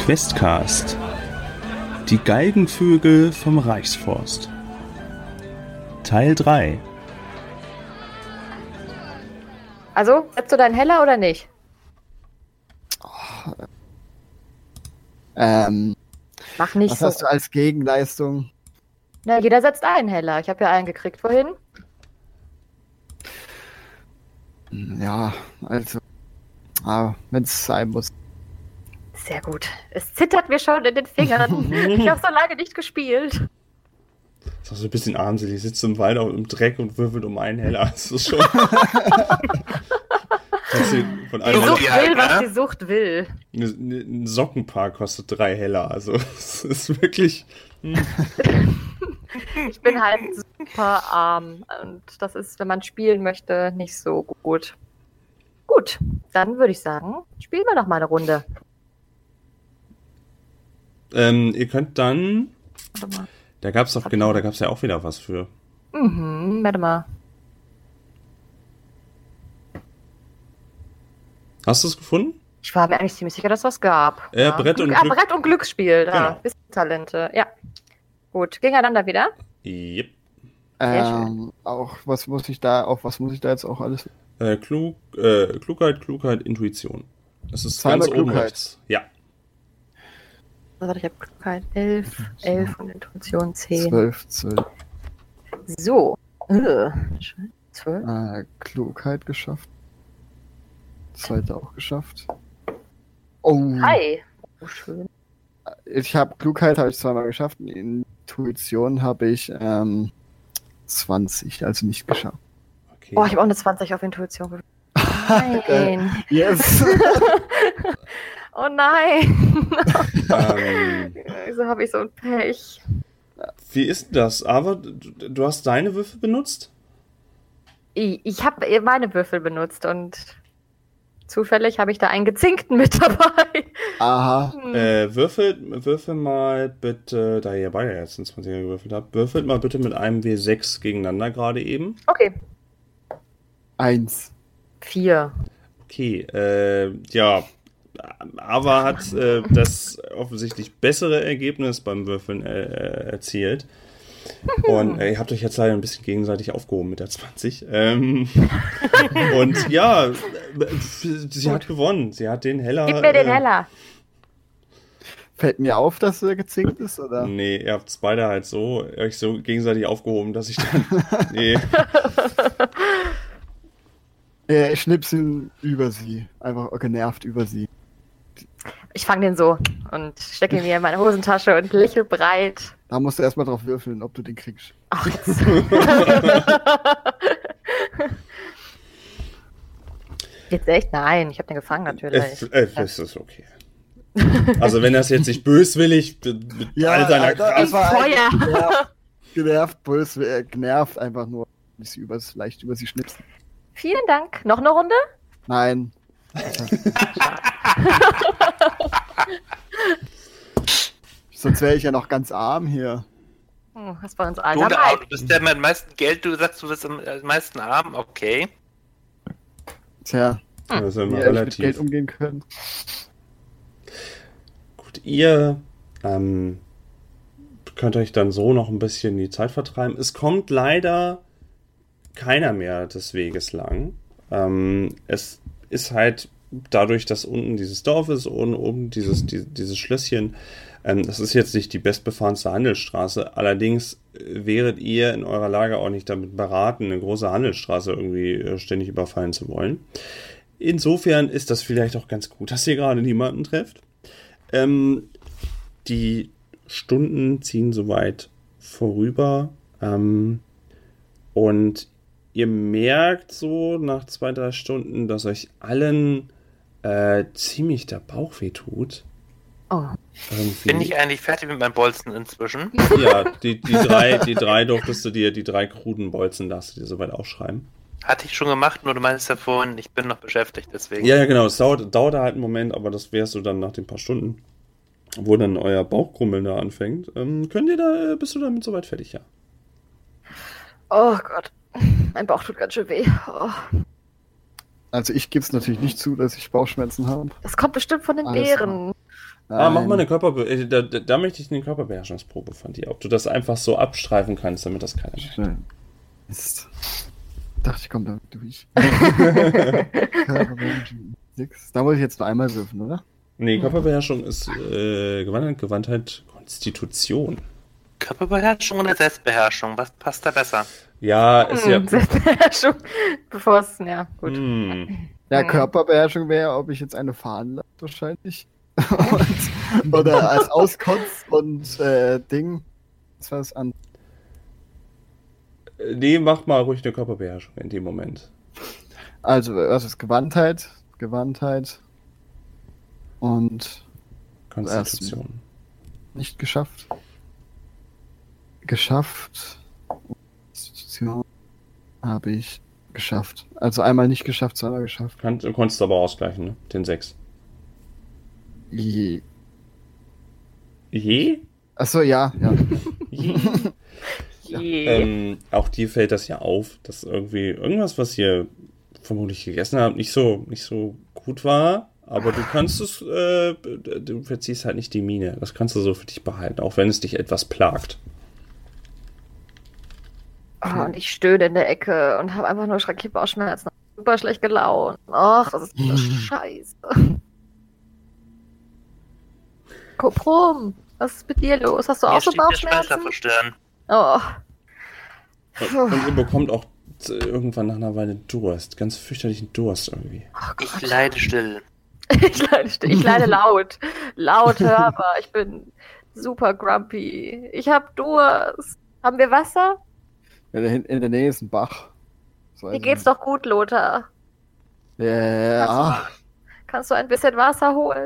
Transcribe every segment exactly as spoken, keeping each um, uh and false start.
Questcast. Die Galgenvögel vom Reichsforst. Teil drei. Also, setzt du deinen Heller oder nicht? Oh, ähm, Mach nicht was so. Was hast du als Gegenleistung? Na, jeder setzt einen Heller. Ich habe ja einen gekriegt vorhin. Ja, also, ah, wenn es sein muss. Sehr gut. Es zittert mir schon in den Fingern. Ich habe so lange nicht gespielt. Das ist auch so ein bisschen armselig. Sitzt im Wald auch im Dreck und würfelt um einen Heller. Das ist schon... Von die Sucht will, was die Sucht will. Ein Sockenpaar kostet drei Heller. Also, es ist wirklich... Hm. Ich bin halt super arm. Und das ist, wenn man spielen möchte, nicht so gut. Gut, dann würde ich sagen, spielen wir doch mal eine Runde. Ähm, ihr könnt dann... Warte mal. Da gab es doch, genau, da gab es ja auch wieder was für. Mhm, warte mal. Hast du es gefunden? Ich war mir eigentlich ziemlich sicher, dass es was gab. Äh, ja. Brett, und ah, Glück- Brett und Glücksspiel, da. Genau. Wissenstalente, ja. Gut, gegeneinander wieder? Yep. Ähm, auch was muss ich da, auf was muss ich da jetzt auch alles? Äh, Klug, äh, Klugheit, Klugheit, Intuition. Das ist Zweimal ganz oben Klugheit. rechts. Ja. Also, warte, ich habe Klugheit elf, elf und Intuition zehn. zwölf, zwölf. So. Äh, zwölf. Äh, Klugheit geschafft. Zweite auch geschafft. Oh. Hi. Oh, schön. Ich habe Klugheit habe ich zweimal geschafft. Intuition habe ich ähm, zwanzig, also nicht geschafft. Okay. Oh, ich habe auch eine zwanzig auf Intuition gewürfelt. Nein. Yes. Oh nein. Ähm, Wieso habe ich so ein Pech? wie ist das? Aber du, du hast deine Würfel benutzt? Ich, ich habe meine Würfel benutzt und zufällig habe ich da einen gezinkten mit dabei. Aha. Hm. Äh, würfelt, würfel mal bitte, da ihr beide jetzt einen zwanziger gewürfelt habt, würfelt mal bitte mit einem W sechs gegeneinander gerade eben. Okay. Eins. Vier. Okay, äh, ja, aber hat äh, das offensichtlich bessere Ergebnis beim Würfeln äh, erzielt. Und äh, ihr habt euch jetzt leider ein bisschen gegenseitig aufgehoben mit der zwanzig. Ähm, und ja, sie hat gewonnen. Sie hat den Heller. Gib mir den äh, Heller. Fällt mir auf, dass er gezinkt ist, oder? Nee, ihr habt es beide halt so, euch so gegenseitig aufgehoben, dass ich dann. Nee. Ja, ich schnipsel über sie. Einfach genervt über sie. Ich fange den so und stecke ihn mir in meine Hosentasche und lächle breit. Da musst du erstmal drauf würfeln, ob du den kriegst. Ach, jetzt. Jetzt echt? Nein, ich habe den gefangen natürlich. Es, es ist okay. Also wenn das jetzt nicht böswillig mit, mit Ja, all seiner Alter, Kraft... das war Feuer. genervt, genervt, böse, äh, genervt einfach nur. Ein bisschen übers, leicht über sie schnipsen. Vielen Dank. Noch eine Runde? Nein. Sonst wäre ich ja noch ganz arm hier. Hm, das war uns Du, alter da, Weib. du bist der mit am meisten Geld, du sagst, du bist am äh, meisten arm, okay. Tja, Das ist ja wie immer ihr mit relativ. Geld umgehen könnt. Gut, ihr ähm, könnt euch dann so noch ein bisschen die Zeit vertreiben. Es kommt leider keiner mehr des Weges lang. Ähm, es ist halt dadurch, dass unten dieses Dorf ist und oben dieses, die, dieses Schlösschen, ähm, das ist jetzt nicht die bestbefahrenste Handelsstraße. Allerdings wäret ihr in eurer Lage auch nicht damit beraten, eine große Handelsstraße irgendwie äh, ständig überfallen zu wollen. Insofern ist das vielleicht auch ganz gut, dass ihr gerade niemanden trefft. Ähm, die Stunden ziehen soweit vorüber ähm, und ihr merkt so nach zwei, drei Stunden, dass euch allen äh, ziemlich der Bauch weh tut. Oh. Irgendwie. Bin ich eigentlich fertig mit meinen Bolzen inzwischen? Ja, die, die, drei, die drei durftest du dir, die drei kruden Bolzen darfst du dir soweit aufschreiben. Hatte ich schon gemacht, nur du meinst ja vorhin, ich bin noch beschäftigt, deswegen. Ja, ja, genau, es dauert, dauert halt einen Moment, aber das wärst du dann nach den paar Stunden, wo dann euer Bauchkrummeln da anfängt. Ähm, könnt ihr da, bist du damit soweit fertig, ja? Oh Gott. Mein Bauch tut ganz schön weh. Oh. Also ich gebe es natürlich nicht zu, dass ich Bauchschmerzen habe. Das kommt bestimmt von den Alles Beeren. Ah, mach Ein- mal eine Körperbe... Da, da, da möchte ich eine Körperbeherrschungsprobe von dir. Ob du das einfach so abstreifen kannst, damit das keiner merkt. Schnell. Mist. Dachte ich, komm damit durch. Six. Da muss ich jetzt nur einmal würfen, oder? Nee, Körperbeherrschung ist äh, Gewandtheit, Gewandtheit, Konstitution. Körperbeherrschung oder Selbstbeherrschung? Was passt da besser? Ja, ist ja... Hm, Selbstbeherrschung. Bevor es, ja, gut. Hm. Ja, Mhm. Körperbeherrschung wäre, ob ich jetzt eine fahren lasse, wahrscheinlich. und, oder als Auskotz und äh, Ding. Was war das an? Nee, mach mal ruhig eine Körperbeherrschung in dem Moment. Also, was ist Gewandtheit? Gewandtheit. Und Konstitution. nicht geschafft. Geschafft. Konstitution habe ich geschafft. Also einmal nicht geschafft, zweimal geschafft. Kann, du konntest aber ausgleichen, ne? Den sechs. Je. Je? Achso, ja, ja. Je? Je. Ähm, auch dir fällt das ja auf, dass irgendwie irgendwas, was ihr vermutlich gegessen habt, nicht so, nicht so gut war. Aber du kannst es, äh, du verziehst halt nicht die Miene. Das kannst du so für dich behalten, auch wenn es dich etwas plagt. Oh, und ich stöhne in der Ecke und habe einfach nur schreckliche Bauchschmerzen. Super schlecht gelaunt. Ach, das ist eine Scheiße. Koprom, was ist mit dir los? Hast du Mir auch so steht der Schweißer Bauchschmerzen? vor Stirn. Oh. Und, und ihr bekommt auch äh, irgendwann nach einer Weile Durst. Ganz fürchterlichen Durst irgendwie. Oh Ich Gott. leide still. Ich leide, still. ich leide laut. Laut hörbar. Ich bin super grumpy. Ich hab Durst. Haben wir Wasser? Ja, da hinten in der Nähe ist ein Bach. So, Dir also- geht's doch gut, Lothar. Ja, Kannst du ein bisschen Wasser holen?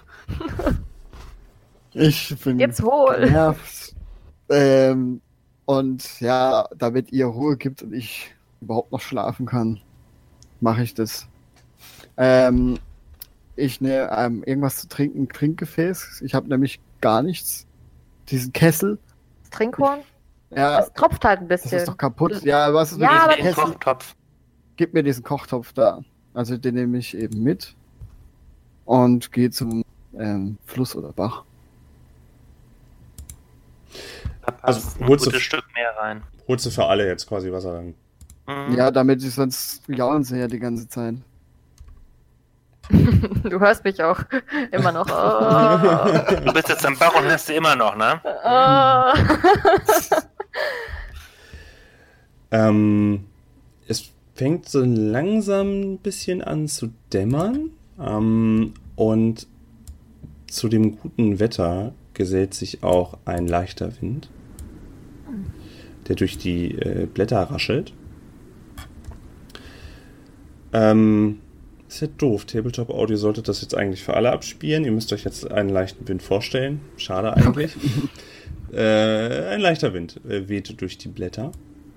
ich bin Jetzt hol. genervt. Ähm, und ja, damit ihr Ruhe gibt und ich überhaupt noch schlafen kann, mache ich das. Ähm, ich nehme ähm, irgendwas zu trinken, ein Trinkgefäß. Ich habe nämlich gar nichts. Diesen Kessel. Das Trinkhorn? Ja, Das tropft halt ein das bisschen. ist doch kaputt. Ja, was ist Ja, mit aber- diesem Den Kessel? Kochtopf. Gib mir diesen Kochtopf da. Also den nehme ich eben mit und gehe zum ähm, Fluss oder Bach. Da Also, passt ein holst du- gutes Stück mehr rein. Holst du für alle jetzt quasi Wasser dann? Mhm. Ja, damit ich sonst jaulen sie ja die ganze Zeit. Du hörst mich auch immer noch. Oh. Du bist jetzt am Bach und hörst du immer noch, ne? Oh. Ähm, es fängt so langsam ein bisschen an zu dämmern. Ähm, und zu dem guten Wetter gesellt sich auch ein leichter Wind, der durch die äh, Blätter raschelt. Ähm, ist ja doof. Tabletop Audio sollte das jetzt eigentlich für alle abspielen. Ihr müsst euch jetzt einen leichten Wind vorstellen. Schade eigentlich. äh, ein leichter Wind äh, wehte durch die Blätter.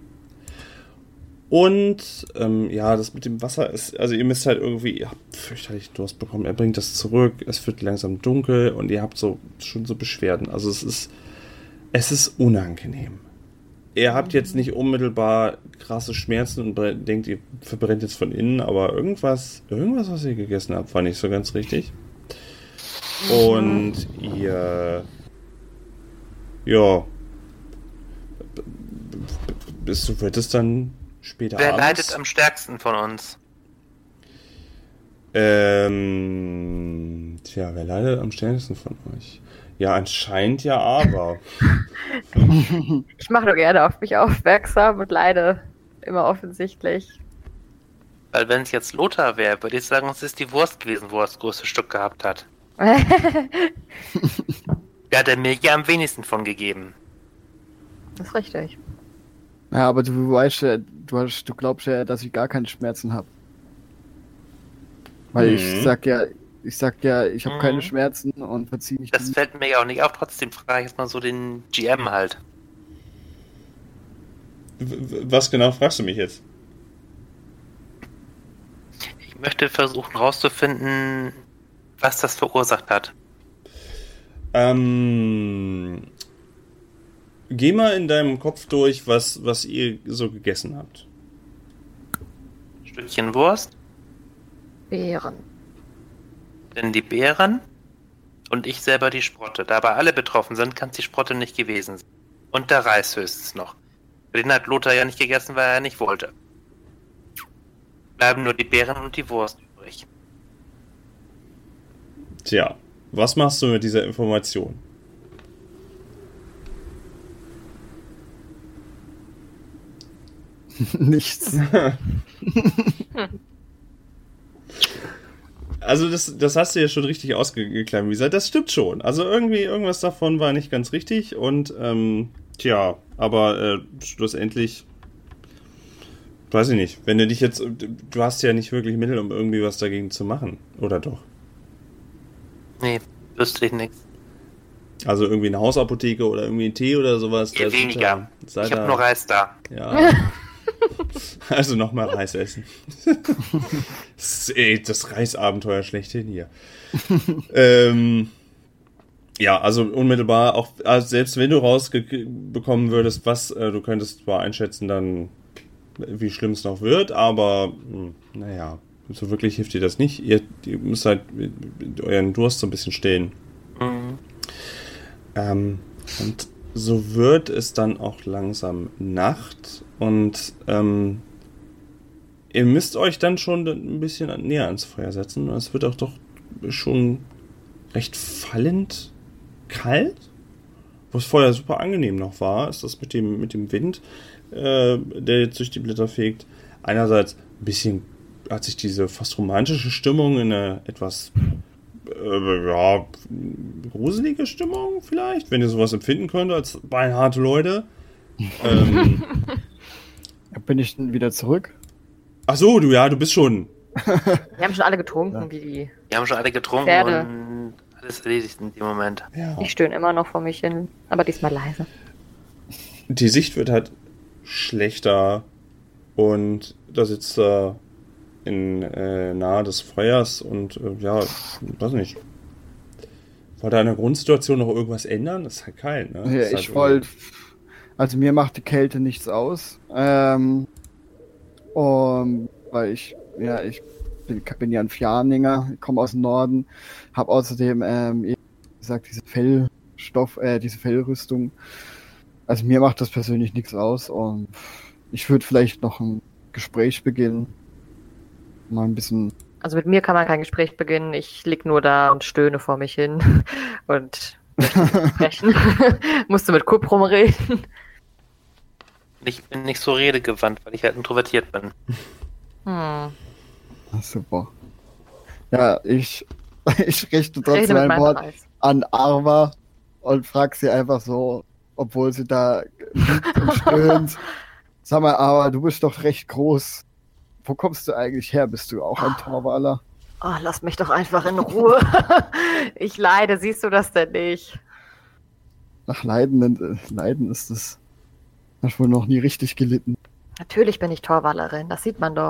Und ähm, ja, das mit dem Wasser ist, also ihr müsst halt irgendwie, ihr habt fürchterlich Durst bekommen, er bringt das zurück, es wird langsam dunkel und ihr habt so schon so Beschwerden. Also es ist, es ist unangenehm. Ihr habt jetzt nicht unmittelbar krasse Schmerzen und bre- denkt, ihr verbrennt jetzt von innen, aber irgendwas, irgendwas, was ihr gegessen habt, war nicht so ganz richtig. Und ihr, ja, bis du wird es dann später Wer abends. leidet am stärksten von uns? Ähm, tja, wer leidet am stärksten von euch? Ja, anscheinend ja, aber. Ich mache nur gerne auf mich aufmerksam und leide immer offensichtlich. Weil wenn es jetzt Lothar wäre, würde ich sagen, es ist die Wurst gewesen, wo er das größte Stück gehabt hat. Da hat er mir ja am wenigsten von gegeben. Das ist richtig. Ja, aber du weißt ja, du, hast, du glaubst ja, dass ich gar keine Schmerzen habe. Weil Mhm. ich sag ja, ich sag ja, ich habe Mhm. keine Schmerzen und verziehe mich. Das fällt mir ja auch nicht auf, trotzdem frage ich jetzt mal so den G M halt. W- w- Was genau fragst du mich jetzt? Ich möchte versuchen rauszufinden, was das verursacht hat. Ähm. Geh mal in deinem Kopf durch, was, was ihr so gegessen habt. Stückchen Wurst, Beeren. denn die Beeren Und ich selber die Sprotte. Da aber alle betroffen sind, kann es die Sprotte nicht gewesen sein. Und der Reis höchstens noch. Den hat Lothar ja nicht gegessen, weil er nicht wollte. Bleiben nur die Beeren und die Wurst übrig. Tja, was machst du mit dieser Information? Nichts. Also das, das hast du ja schon richtig ausgeklemmt, wie gesagt, das stimmt schon. Also irgendwie, irgendwas davon war nicht ganz richtig und ähm, tja, aber äh, schlussendlich, weiß ich nicht, wenn du dich jetzt, du hast ja nicht wirklich Mittel, um irgendwie was dagegen zu machen, oder doch? Nee, wüsste ich nichts. Also irgendwie eine Hausapotheke oder irgendwie ein Tee oder sowas. Ja, weniger. Da, ich habe nur Reis da. Ja. Also nochmal Reis essen. Das ist ey, das Reisabenteuer schlechthin hier. ähm, ja, also unmittelbar, auch also selbst wenn du rausbekommen würdest, was, äh, du könntest zwar einschätzen dann, wie schlimm es noch wird, aber mh, naja, so wirklich hilft dir das nicht. Ihr, ihr müsst halt euren Durst so ein bisschen stillen. Mhm. Ähm, und so wird es dann auch langsam Nacht und ähm, ihr müsst euch dann schon ein bisschen näher ans Feuer setzen. Es wird auch doch schon recht fallend kalt. Wo es vorher super angenehm noch war, ist das mit dem, mit dem Wind, äh, der jetzt durch die Blätter fegt. Einerseits ein bisschen hat sich diese fast romantische Stimmung in eine etwas äh, ja, gruselige Stimmung vielleicht, wenn ihr sowas empfinden könnt als beinharte Leute. ähm, Bin ich denn wieder zurück? Ach so, du ja, du bist schon. Wir haben schon alle getrunken, Ja. wie die. Wir haben schon alle getrunken Pferde. und alles erledigt in dem Moment. Ja. Ich stöhne immer noch vor mich hin, aber diesmal leise. Die Sicht wird halt schlechter und da sitzt er in äh, nahe des Feuers und äh, ja, weiß nicht. Wollte an der Grundsituation noch irgendwas ändern? Das ist halt kalt, ne? Ja, Ist halt ich wollte. Also mir macht die Kälte nichts aus. Ähm, und weil ich, ja, ich bin, bin ja ein Fjaninger, ich komme aus dem Norden, habe außerdem, ähm, wie gesagt, diese Fellstoff, äh, diese Fellrüstung. Also mir macht das persönlich nichts aus und ich würde vielleicht noch ein Gespräch beginnen. Mal ein bisschen. Also mit mir kann man kein Gespräch beginnen. Ich lieg nur da und stöhne vor mich hin und möchte nicht sprechen. Musste mit Kup rumreden. Ich bin nicht so redegewandt, weil ich halt introvertiert bin. Hm. Ach, super. Ja, ich, ich richte Rede trotzdem mit ein meinem Wort Preis. an Arva und frag sie einfach so, obwohl sie da liegt und stöhnt. Sag mal, Arva, du bist doch recht groß. Wo kommst du eigentlich her? Bist du auch ein Torwaler? Oh, lass mich doch einfach in Ruhe. Ich leide, siehst du das denn nicht? Nach Leiden, äh, Leiden ist es. Hast wohl noch nie richtig gelitten. Natürlich bin ich Torwallerin, das sieht man doch.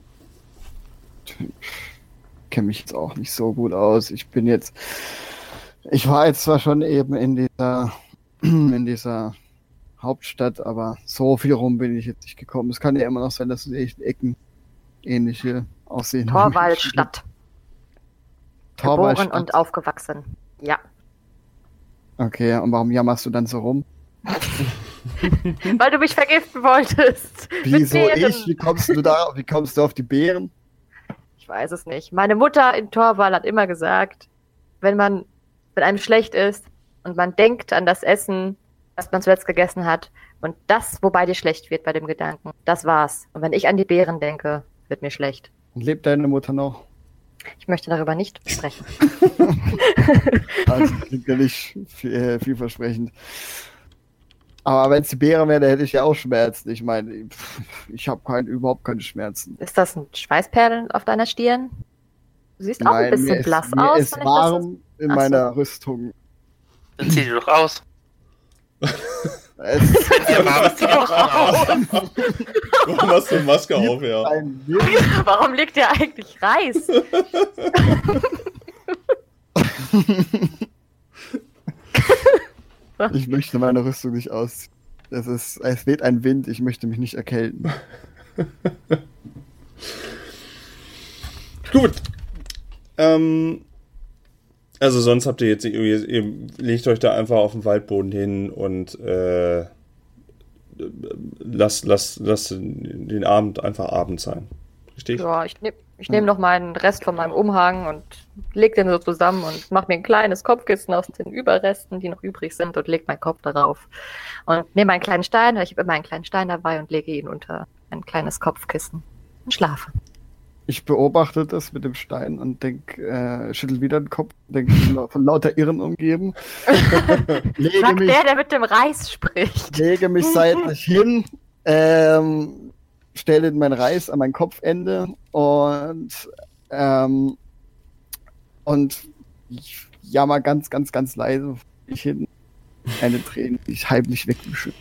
Kenne mich jetzt auch nicht so gut aus. Ich bin jetzt. Ich war jetzt zwar schon eben in dieser in dieser Hauptstadt, aber so viel rum bin ich jetzt nicht gekommen. Es kann ja immer noch sein, dass es echt Ecken ähnliche aussehen. Torwaldstadt. Geboren Torwaldstadt. und aufgewachsen. Ja. Okay, und warum jammerst du dann so rum? Weil du mich vergiften wolltest. Mit Wieso Beeren. ich? Wie kommst du da? Wie kommst du auf die Beeren? Ich weiß es nicht. Meine Mutter in Torwal hat immer gesagt, wenn man, wenn einem schlecht ist und man denkt an das Essen, was man zuletzt gegessen hat und das, wobei dir schlecht wird bei dem Gedanken, das war's. Und wenn ich an die Beeren denke, wird mir schlecht. Und lebt deine Mutter noch? Ich möchte darüber nicht sprechen. Also klingt ja nicht viel, äh, vielversprechend. Aber wenn es die Beeren wäre, dann hätte ich ja auch Schmerzen. Ich meine, pff, ich habe kein, überhaupt keine Schmerzen. Ist das ein Schweißperlen auf deiner Stirn? Du siehst auch ein Nein, mir bisschen ist, blass mir aus. ist wenn ich das so- warm in Ach so. meiner Rüstung. Dann zieh die doch aus. Es Ja, warm, zieh die doch aus. Warum hast du eine Maske auf, ja? ein Wind. Warum liegt dir eigentlich Reis? Ich möchte meine Rüstung nicht ausziehen. Es ist, es weht ein Wind, ich möchte mich nicht erkälten. Gut. Ähm, Also sonst habt ihr jetzt, ihr, ihr legt euch da einfach auf den Waldboden hin und äh, lasst, lasst, lasst den Abend einfach Abend sein. Richtig? Ja, ich nehme ich nehm noch meinen Rest von meinem Umhang und leg den so zusammen und mache mir ein kleines Kopfkissen aus den Überresten, die noch übrig sind, und leg meinen Kopf darauf. Und nehme einen kleinen Stein, ich habe immer einen kleinen Stein dabei, und lege ihn unter ein kleines Kopfkissen und schlafe. Ich beobachte das mit dem Stein und denk, äh, schüttel wieder den Kopf, denke von lauter Irren umgeben. lege Sag mich, der, der mit dem Reis spricht. lege mich seitlich hin, ähm, stelle meinen Reis an mein Kopfende und ähm, und ich jammer ganz, ganz, ganz leise vor mich hin. Eine Träne, die ich heimlich wegwische.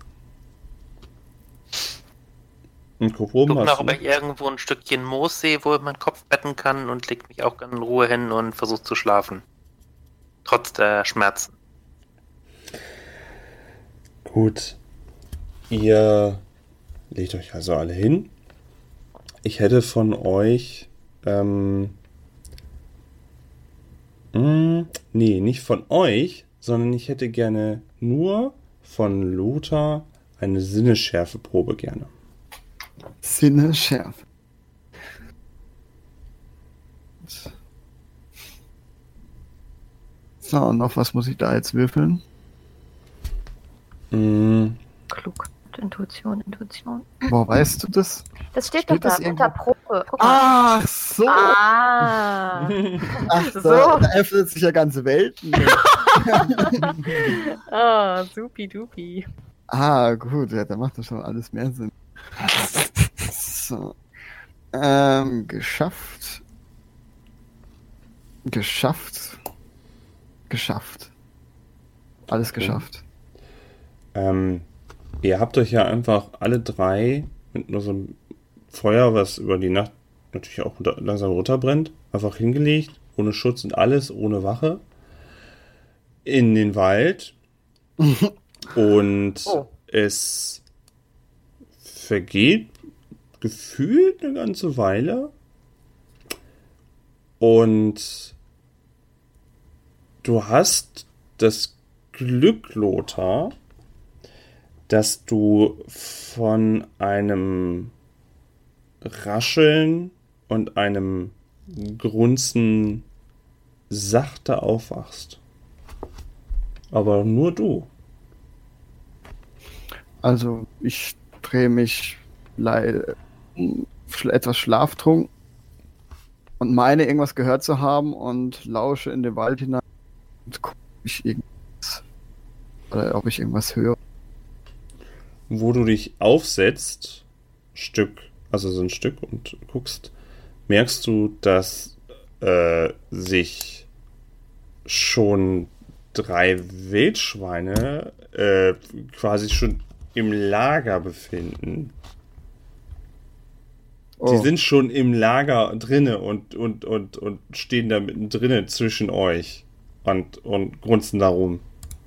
Und guck oben Guck hast nach, du. ob ich irgendwo ein Stückchen Moos sehe, wo ich meinen Kopf betten kann, und leg mich auch ganz in Ruhe hin und versuche zu schlafen. Trotz der Schmerzen. Gut. Ihr legt euch also alle hin. Ich hätte von euch ähm, mh, nee, nicht von euch, sondern ich hätte gerne nur von Lothar eine Sinnesschärfeprobe gerne. Sinnesschärfe. So, und auf was muss ich da jetzt würfeln? Mm, Klug. Intuition, Intuition. Woher weißt du das? Das steht, Steht doch das da irgendwo? unter Probe. Guck mal. Ach so! Ah. Ach, so. da, da öffnet sich ja ganze Welten. Oh, supi dupi. Ah, gut, ja, da macht das schon alles mehr Sinn. So. Ähm, geschafft. Geschafft. Geschafft. Alles Okay. geschafft. ähm, ihr habt euch ja einfach alle drei mit nur so einem Feuer, was über die Nacht natürlich auch runter, langsam runterbrennt, einfach hingelegt, ohne Schutz und alles, ohne Wache, in den Wald. Und Oh. es vergeht gefühlt eine ganze Weile. Und du hast das Glück, Lothar, dass du von einem Rascheln und einem Grunzen sachte aufwachst. Aber nur du. Also, ich drehe mich le- sch- etwas schlaftrunken und meine, irgendwas gehört zu haben, und lausche in den Wald hinein und gucke, ob ich irgendwas, oder ob ich irgendwas höre. Wo du dich aufsetzt, Stück, also so ein Stück, und guckst, merkst du, dass äh, sich schon drei Wildschweine äh, quasi schon im Lager befinden. Oh, Die sind schon im Lager drinne und, und, und, und stehen da mittendrin zwischen euch und, und grunzen da rum.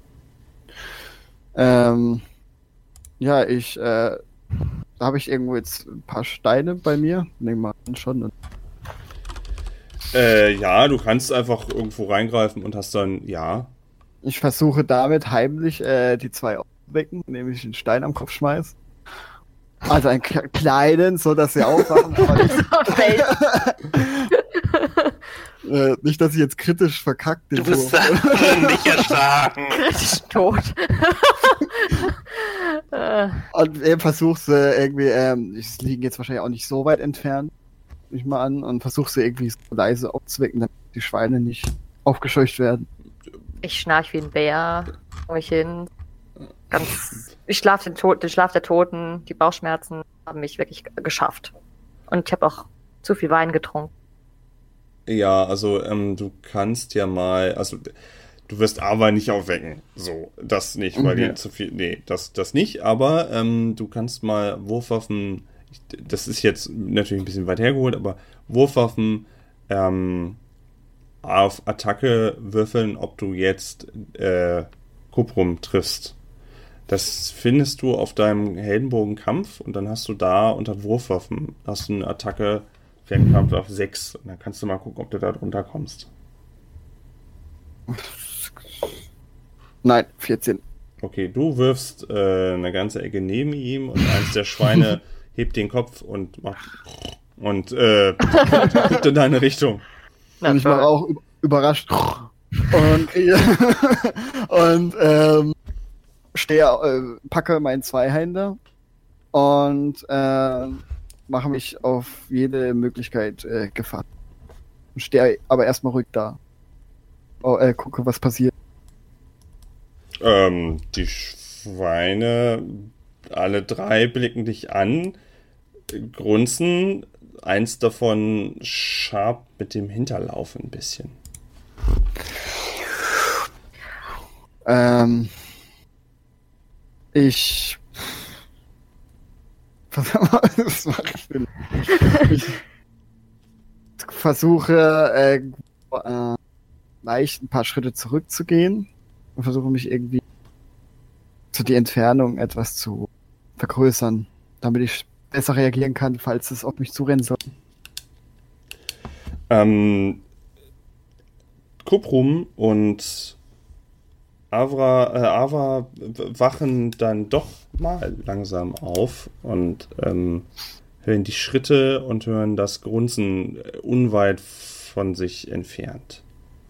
ähm, ja, ich, äh, da habe ich irgendwo jetzt ein paar Steine bei mir. Nehmen wir an schon. Und Äh, ja, du kannst einfach irgendwo reingreifen und hast dann, ja. ich versuche damit heimlich äh, die zwei aufzuwecken, indem ich einen Stein am Kopf schmeiß. Also einen k- kleinen, so dass sie aufwachen. Aber nicht, Okay. äh, nicht, dass ich jetzt kritisch verkackt bin. Du bist nicht erschlagen. Kritisch tot. Äh, Und er versucht sie irgendwie, ähm, die liegen jetzt wahrscheinlich auch nicht so weit entfernt, nehme ich mal an, und versucht sie irgendwie so leise aufzuwecken, damit die Schweine nicht aufgescheucht werden. ich schnarch wie ein Bär vor mich hin. Ganz, ich schlaf den, Tod, den Schlaf der Toten, die Bauchschmerzen haben mich wirklich g- geschafft. Und ich habe auch zu viel Wein getrunken. Ja, also ähm, du kannst ja mal, also du wirst aber nicht aufwecken. So, das nicht, weil Okay. dir zu viel, nee, das, das nicht, aber ähm, du kannst mal Wurfwaffen, ich- das ist jetzt natürlich ein bisschen weit hergeholt, aber Wurfwaffen ähm, auf Attacke würfeln, ob du jetzt äh, Kuprum triffst. Das findest du auf deinem Heldenbogenkampf und dann hast du da unter Wurfwaffen, hast du eine Attacke, Fernkampf auf sechs und dann kannst du mal gucken, ob du da drunter kommst. Nein, vierzehn. Okay, du wirfst äh, eine ganze Ecke neben ihm und eins der Schweine hebt den Kopf und macht und äh, guckt in deine Richtung. Und ich war auch überrascht und kriege und ähm, stehe, äh, packe meinen Zweihänder und äh, mache mich auf jede Möglichkeit äh, gefasst. Und stehe aber erstmal ruhig da. Oh, äh, gucke, was passiert. Ähm, die Schweine, alle drei blicken dich an, grunzen, eins davon scharrt mit dem Hinterlauf ein bisschen. Ähm, ich was mache ich denn? Ich versuche äh, äh, leicht ein paar Schritte zurückzugehen und versuche mich irgendwie zu die Entfernung etwas zu vergrößern, damit ich besser reagieren kann, falls es auf mich zurennen soll. Ähm, Kuprum und Avra, äh, Ava wachen dann doch mal langsam auf und ähm, hören die Schritte und hören das Grunzen unweit von sich entfernt.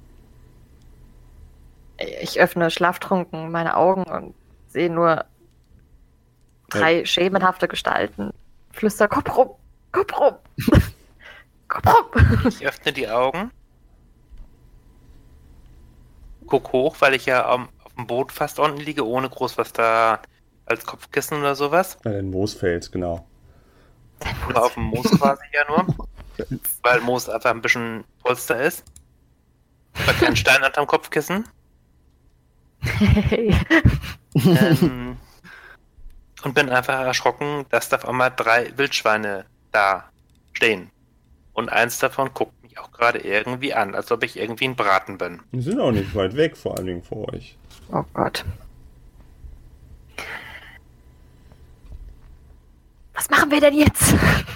Ich öffne schlaftrunken meine Augen und sehe nur drei ja. schemenhafte Gestalten. Flüster, Kopf rum, Kopf rum, Kopf rum. Ich öffne die Augen, guck hoch, weil ich ja auf dem Boot fast unten liege, ohne groß was da als Kopfkissen oder sowas. Bei den Moosfels, genau. Oder auf dem Moos quasi ja nur, weil Moos einfach ein bisschen Polster ist. Aber kein Stein unterm Kopfkissen. Hey. ähm, und bin einfach erschrocken, dass da auf einmal drei Wildschweine da stehen. Und eins davon guckt mich auch gerade irgendwie an, als ob ich irgendwie ein Braten bin. Die sind auch nicht weit weg, vor allen Dingen vor euch. Oh Gott. Was machen wir denn jetzt?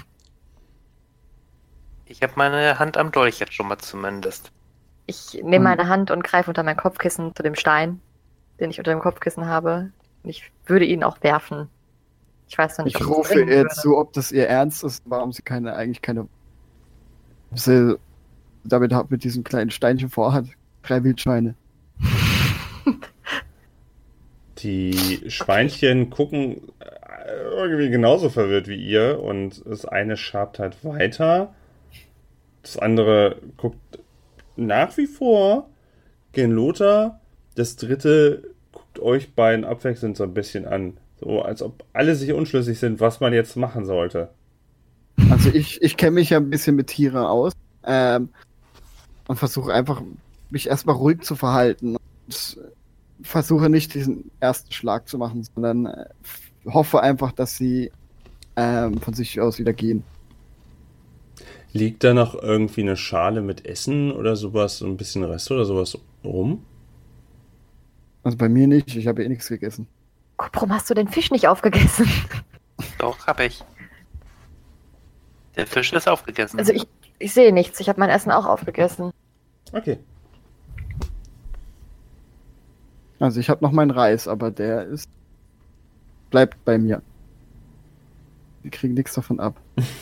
Ich habe meine Hand am Dolch jetzt schon mal zumindest. Ich nehme meine Hand und greife unter mein Kopfkissen zu dem Stein, den ich unter dem Kopfkissen habe. Ich würde ihn auch werfen. Ich weiß noch nicht, ich rufe ihr zu, ob das ihr ernst ist, warum sie keine, eigentlich keine, ob sie damit mit diesem kleinen Steinchen vorhat. Drei Wildschweine. Die Schweinchen okay. gucken irgendwie genauso verwirrt wie ihr und das eine schabt halt weiter. Das andere guckt nach wie vor gen Lothar. Das dritte guckt euch beiden abwechselnd so ein bisschen an. So, als ob alle sich unschlüssig sind, was man jetzt machen sollte. Also ich, ich kenne mich ja ein bisschen mit Tieren aus ähm, und versuche einfach, mich erstmal ruhig zu verhalten und versuche nicht diesen ersten Schlag zu machen, sondern äh, hoffe einfach, dass sie ähm, von sich aus wieder gehen. Liegt da noch irgendwie eine Schale mit Essen oder sowas, so ein bisschen Rest oder sowas rum? Also bei mir nicht, ich habe eh nichts gegessen. Warum hast du den Fisch nicht aufgegessen? Doch, hab ich. Der Fisch ist aufgegessen. Also ich, ich sehe nichts, ich habe mein Essen auch aufgegessen. Okay. Also ich habe noch meinen Reis, aber der ist bleibt bei mir. Wir kriegen nichts davon ab.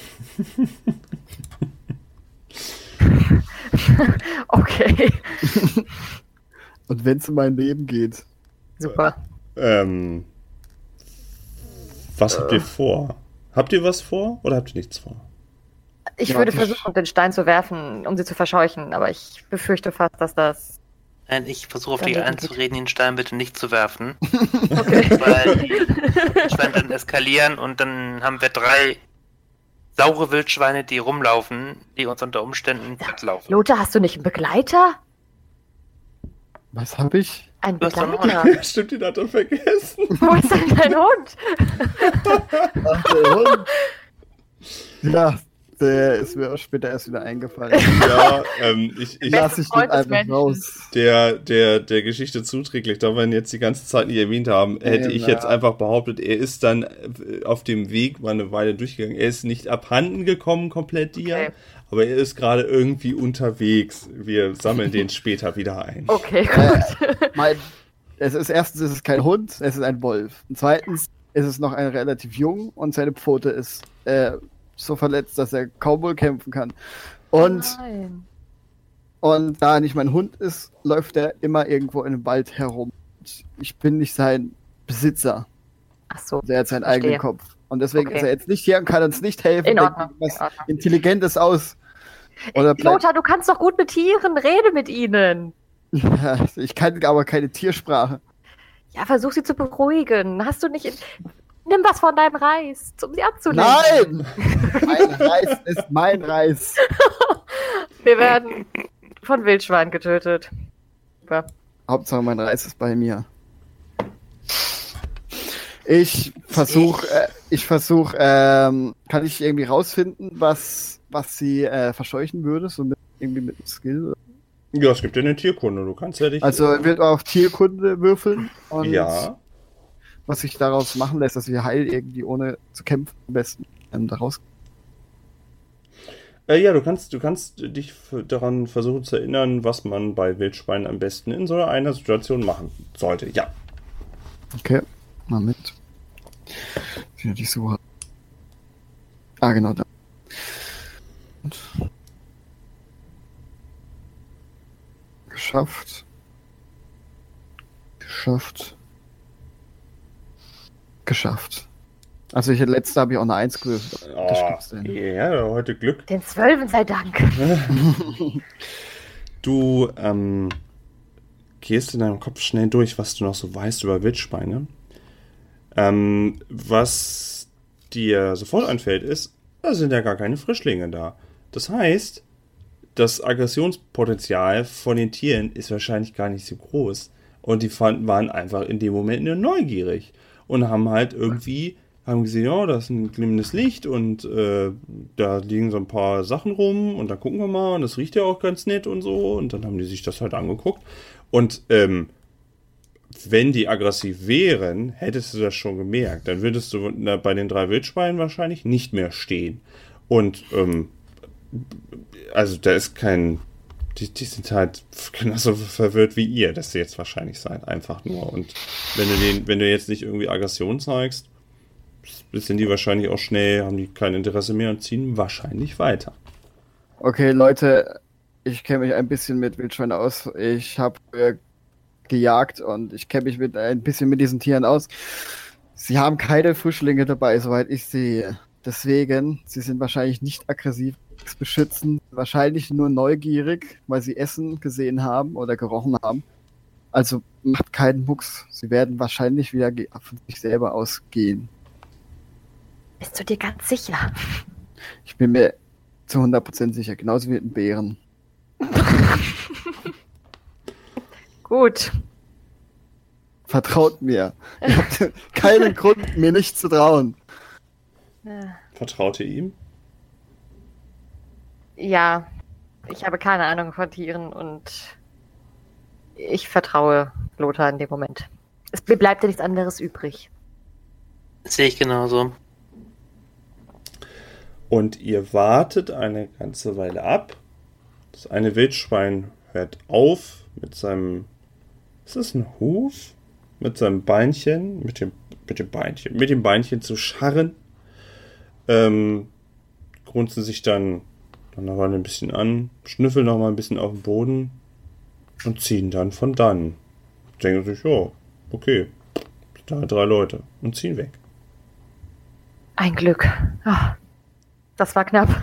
Okay. Und wenn es um mein Leben geht. Super. Ähm, was äh. habt ihr vor? Habt ihr was vor oder habt ihr nichts vor? Ich ja, würde versuchen, den Stein zu werfen, um sie zu verscheuchen, aber ich befürchte fast, dass das... Nein, ich versuche auf dich einzureden, den Stein bitte nicht zu werfen. Okay. Weil die Schweine dann eskalieren und dann haben wir drei saure Wildschweine, die rumlaufen, die uns unter Umständen laufen. Lothar, hast du nicht einen Begleiter? Was hab ich? Ein Du hast doch Begleiter? Stimmt, den hat er vergessen. Wo ist denn dein Hund? Ach, der Hund. Ja, Der ist mir auch später erst wieder eingefallen. Ja, ähm, ich, ich Lass ich den Freund des einfach Menschen. raus. der, der, der Geschichte zuträglich, da wir ihn jetzt die ganze Zeit nicht erwähnt haben, hätte ich jetzt Genau. einfach behauptet, er ist dann äh, auf dem Weg mal eine Weile durchgegangen. Er ist nicht abhanden gekommen komplett dir, Okay. aber er ist gerade irgendwie unterwegs. Wir sammeln den später wieder ein. Okay, gut. Äh, mein, es ist erstens ist es kein Hund, es ist ein Wolf. Und zweitens ist es noch ein relativ jung und seine Pfote ist äh, so verletzt, dass er kaum wohl kämpfen kann. Und, Nein. und da er nicht mein Hund ist, läuft er immer irgendwo in dem Wald herum. Und ich bin nicht sein Besitzer. Ach so. Also er hat seinen Verstehe. eigenen Kopf. Und deswegen Okay. ist er jetzt nicht hier und kann uns nicht helfen. In denkt Ordnung. was In Ordnung. Intelligentes aus. Oder bleibt, Lothar, du kannst doch gut mit Tieren, rede mit ihnen. ja, ich kann aber keine Tiersprache. Ja, versuch sie zu beruhigen. Hast du nicht... In... Nimm was von deinem Reis, um sie abzulenken. Nein! Mein Reis ist mein Reis. Wir werden von Wildschwein getötet. Super. Hauptsache mein Reis ist bei mir. Ich versuche, äh, ich versuche, ähm, kann ich irgendwie rausfinden, was, was sie äh, verscheuchen würde, so mit, irgendwie mit einem Skill? Ja, es gibt ja eine Tierkunde, du kannst ja dich... Also wird auf Tierkunde würfeln und ja, was sich daraus machen lässt, dass wir heil irgendwie ohne zu kämpfen am besten ähm, daraus. äh, ja, du kannst, du kannst dich f- daran versuchen zu erinnern, was man bei Wildschweinen am besten in so einer Situation machen sollte. Ja. Okay, mal mit. Wieder die Suche. Ah, genau da. Und geschafft. Geschafft. Geschafft. Also ich letzte habe ich auch eine Eins gewürfelt. Das Oh, gibt's denn. ja, heute Glück. Den Zwölfen sei Dank. Du ähm, gehst in deinem Kopf schnell durch, was du noch so weißt über Wildschweine. Ähm, was dir sofort einfällt, ist, da sind ja gar keine Frischlinge da. Das heißt, das Aggressionspotenzial von den Tieren ist wahrscheinlich gar nicht so groß. Und die fanden, waren einfach in dem Moment nur neugierig. Und haben halt irgendwie, haben gesehen, ja, da ist ein glimmendes Licht und äh, da liegen so ein paar Sachen rum und da gucken wir mal und das riecht ja auch ganz nett und so. Und dann haben die sich das halt angeguckt. Und ähm, wenn die aggressiv wären, hättest du das schon gemerkt. Dann würdest du na, bei den drei Wildschweinen wahrscheinlich nicht mehr stehen. Und ähm, also da ist kein... Die, die sind halt genauso verwirrt wie ihr, dass sie jetzt wahrscheinlich seid, einfach nur. Und wenn du den, wenn du jetzt nicht irgendwie Aggression zeigst, sind die wahrscheinlich auch schnell, haben die kein Interesse mehr und ziehen wahrscheinlich weiter. Okay, Leute, ich kenne mich ein bisschen mit Wildschweinen aus. Ich habe äh, gejagt und ich kenne mich mit ein bisschen mit diesen Tieren aus. Sie haben keine Frischlinge dabei, soweit ich sehe. Deswegen, sie sind wahrscheinlich nicht aggressiv, nichts beschützen, wahrscheinlich nur neugierig, weil sie Essen gesehen haben oder gerochen haben. Also macht keinen Mucks. Sie werden wahrscheinlich wieder ge- von sich selber ausgehen. Bist du dir ganz sicher? Ich bin mir zu hundert Prozent sicher, genauso wie mit den Bären. Gut. Vertraut mir. Ihr habt keinen Grund, mir nicht zu trauen. Vertraut ihr ihm? Ja, ich habe keine Ahnung von Tieren und ich vertraue Lothar in dem Moment. Es mir bleibt ja nichts anderes übrig. Sehe ich genauso. Und ihr wartet eine ganze Weile ab. Das eine Wildschwein hört auf mit seinem... Ist das ein Huf? Mit seinem Beinchen, mit dem, mit dem Beinchen, mit dem Beinchen zu scharren. Ähm, grunzen sich dann, dann noch mal ein bisschen an, schnüffeln noch mal ein bisschen auf den Boden und ziehen dann von dann. Denken sich, ja, okay, da drei Leute und ziehen weg. Ein Glück. Ah, das war knapp.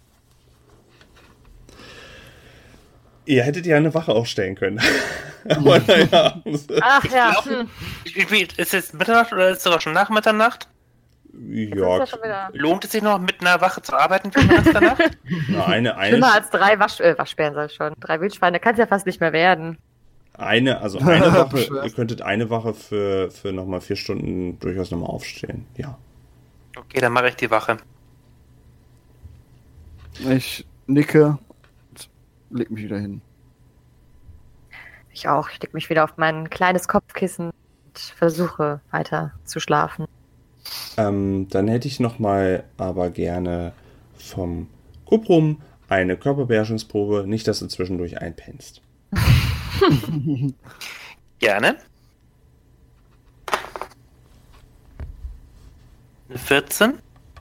Ihr hättet ja eine Wache aufstellen können. Aber naja. Ach ja. glaub- Hm. Wie, wie, ist es Mitternacht oder ist es sogar schon nach Mitternacht? Jetzt Ja, ist ja schon wieder Lohnt es sich noch, mit einer Wache zu arbeiten für den Rest der Nacht? na, eine, eine, schlimmer als drei Wasch äh, Waschbären, sag ich schon. Drei Wildschweine kann es ja fast nicht mehr werden. eine, also eine Wache, Beschwert. ihr könntet eine Wache für, für nochmal vier Stunden durchaus nochmal aufstellen. Ja. Okay, dann mache ich die Wache. Ich nicke und leg mich wieder hin. Ich auch. Ich leg mich wieder auf mein kleines Kopfkissen und versuche weiter zu schlafen. Ähm, dann hätte ich nochmal aber gerne vom Kuprum eine Körperbeherrschungsprobe. Nicht, dass du zwischendurch einpennst. Gerne. Eine vierzehn.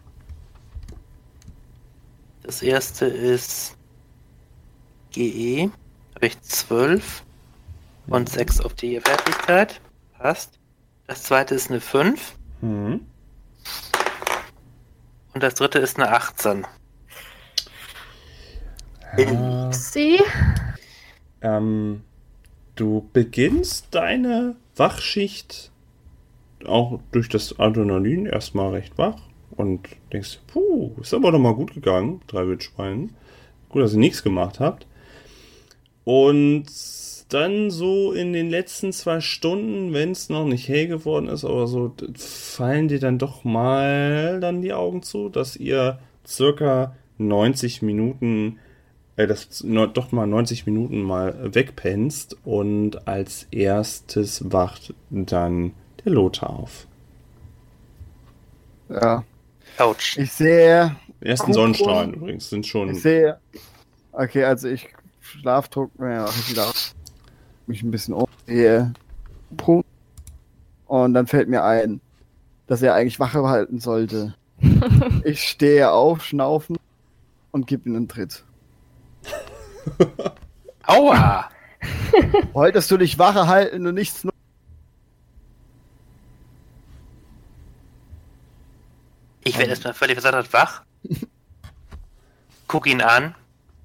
Das erste ist G E. Habe ich zwölf. Und sechs auf die Fertigkeit. Passt. Das zweite ist eine fünf. Mhm. Und das dritte ist eine achtzehn. Ja, Sie? ähm, du beginnst deine Wachschicht auch durch das Adrenalin erstmal recht wach und denkst, puh, ist aber doch mal gut gegangen, drei Wildschweinen. Gut, dass ihr nichts gemacht habt. Und dann so in den letzten zwei Stunden, wenn es noch nicht hell geworden ist, aber so, fallen dir dann doch mal dann die Augen zu, dass ihr circa neunzig Minuten, äh, das no, doch mal neunzig Minuten mal wegpennst und als erstes wacht dann der Lothar auf. Ja. Couch. Ich sehe. Die ersten Kuprum. Sonnenstrahlen übrigens sind schon. Ich sehe. Okay, also ich Schlafdruck, ja, ich wieder auf. Mich ein bisschen umsehe. Und dann fällt mir ein, dass er eigentlich Wache halten sollte. Ich stehe auf, schnaufen und gebe ihm einen Tritt. Aua! Wolltest du dich Wache halten und nichts nur. Ich werde erstmal völlig versattert wach. Guck ihn an.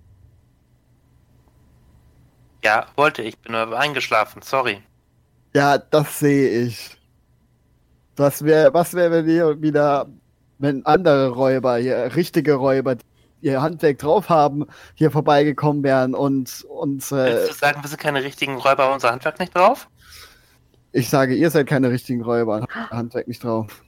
Ja, wollte ich. Bin nur eingeschlafen. Sorry. Ja, das sehe ich. Was wäre, was wäre, wenn wir wieder, wenn andere Räuber, hier, richtige Räuber, die ihr Handwerk drauf haben, hier vorbeigekommen wären und, und äh, Willst du sagen, wir sind keine richtigen Räuber, aber unser Handwerk nicht drauf? ich sage, ihr seid keine richtigen Räuber und habt euer Handwerk nicht drauf.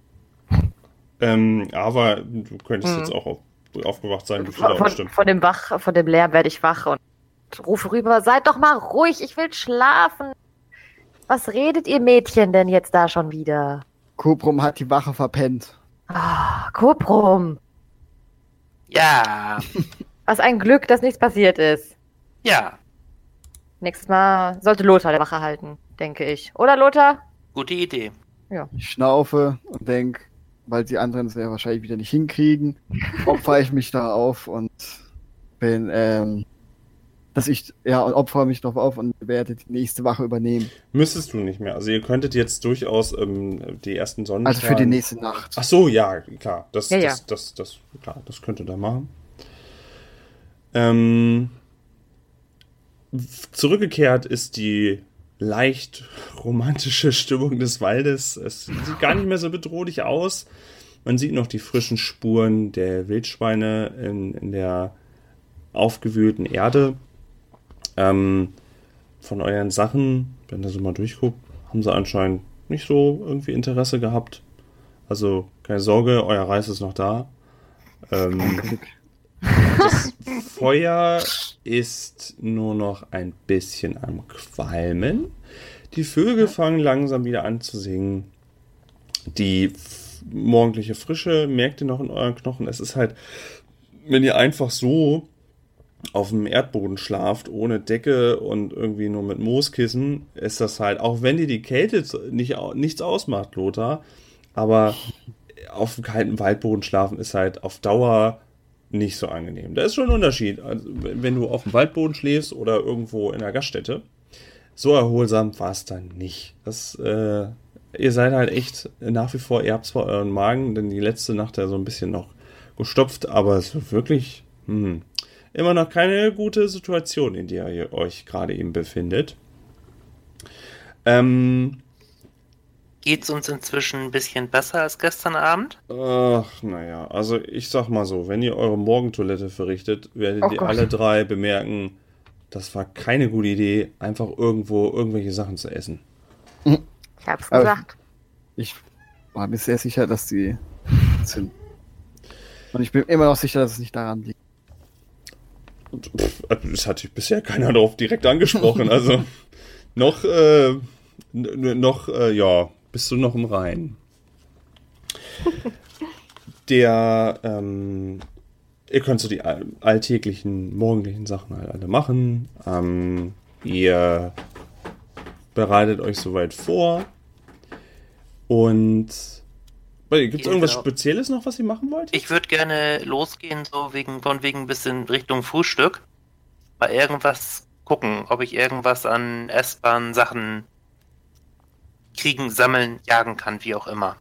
Ähm, aber du könntest Mhm. jetzt auch auf, aufgewacht sein, wie Von, viele von, stimmt. von dem Wach, von dem Lärm werde ich wach und rufe rüber, seid doch mal ruhig, ich will schlafen. Was redet ihr Mädchen denn jetzt da schon wieder? Kuprum hat die Wache verpennt. Ah, Kuprum. Ja. Was ein Glück, dass nichts passiert ist. Ja. Nächstes Mal sollte Lothar der Wache halten, denke ich. Oder Lothar? Gute Idee. Ich schnaufe und denke, weil die anderen es ja wahrscheinlich wieder nicht hinkriegen, opfere ich mich da auf und bin, ähm, dass ich, ja, und opfere mich drauf auf und werde die nächste Wache übernehmen. Müsstest du nicht mehr. Also ihr könntet jetzt durchaus ähm, die ersten Sonnenstrahlen... Also für die nächste Nacht. Ach so, ja, klar. Das, Ja, das, ja. das, das, klar, das könnt ihr da machen. Ähm, zurückgekehrt ist die leicht romantische Stimmung des Waldes. Es sieht gar nicht mehr so bedrohlich aus. Man sieht noch die frischen Spuren der Wildschweine in, in der aufgewühlten Erde. Ähm, von euren Sachen, wenn ihr so mal durchguckt, haben sie anscheinend nicht so irgendwie Interesse gehabt. Also keine Sorge, euer Reis ist noch da. Ähm, das Feuer ist nur noch ein bisschen am Qualmen. Die Vögel fangen langsam wieder an zu singen. Die f- morgendliche Frische merkt ihr noch in euren Knochen. Es ist halt, wenn ihr einfach so auf dem Erdboden schlaft, ohne Decke und irgendwie nur mit Mooskissen, ist das halt, auch wenn dir die Kälte nicht, nichts ausmacht, Lothar, aber auf dem kalten Waldboden schlafen ist halt auf Dauer nicht so angenehm. Da ist schon ein Unterschied, also, wenn du auf dem Waldboden schläfst oder irgendwo in einer Gaststätte. So erholsam war es dann nicht. Das, äh, ihr seid halt echt nach wie vor, ihr habt zwar euren Magen, denn die letzte Nacht ja so ein bisschen noch gestopft, aber es wird wirklich hm, immer noch keine gute Situation, in der ihr euch gerade eben befindet. Ähm, Geht's uns inzwischen ein bisschen besser als gestern Abend? Ach, naja, also ich sag mal so, wenn ihr eure Morgentoilette verrichtet, werdet Oh ihr Gott. alle drei bemerken, das war keine gute Idee, einfach irgendwo irgendwelche Sachen zu essen. Ich hab's Aber- gesagt. Ich war mir sehr sicher, dass die sind. Und ich bin immer noch sicher, dass es nicht daran liegt. Pff, das hat sich bisher keiner darauf direkt angesprochen. Also noch, äh, n- noch, äh, ja, bist du noch im Reinen. Der, ähm, ihr könnt so die all- alltäglichen, morgendlichen Sachen halt alle machen. Ähm, ihr bereitet euch soweit vor. Und gibt es irgendwas Genau. Spezielles noch, was ihr machen wollt? Ich würde gerne losgehen, so wegen, von wegen ein bisschen Richtung Frühstück. Mal irgendwas gucken, ob ich irgendwas an essbaren Sachen kriegen, sammeln, jagen kann, wie auch immer.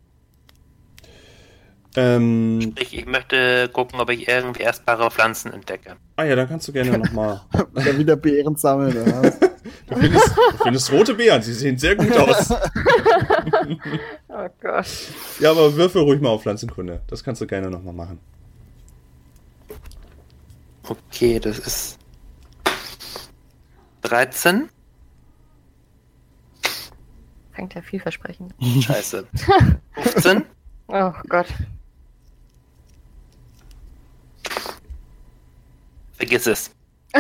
Ähm, Sprich, ich möchte gucken, ob ich irgendwie essbare Pflanzen entdecke. ah ja, dann kannst du gerne nochmal. Oder wieder Beeren sammeln. Oder was? Du findest, du findest rote Beeren, sie sehen sehr gut aus. Oh Gott. Ja, aber würfel ruhig mal auf Pflanzenkunde. Das kannst du gerne nochmal machen. Okay, das ist dreizehn. Fängt ja vielversprechend. Scheiße. fünfzehn. Oh Gott. Vergiss es.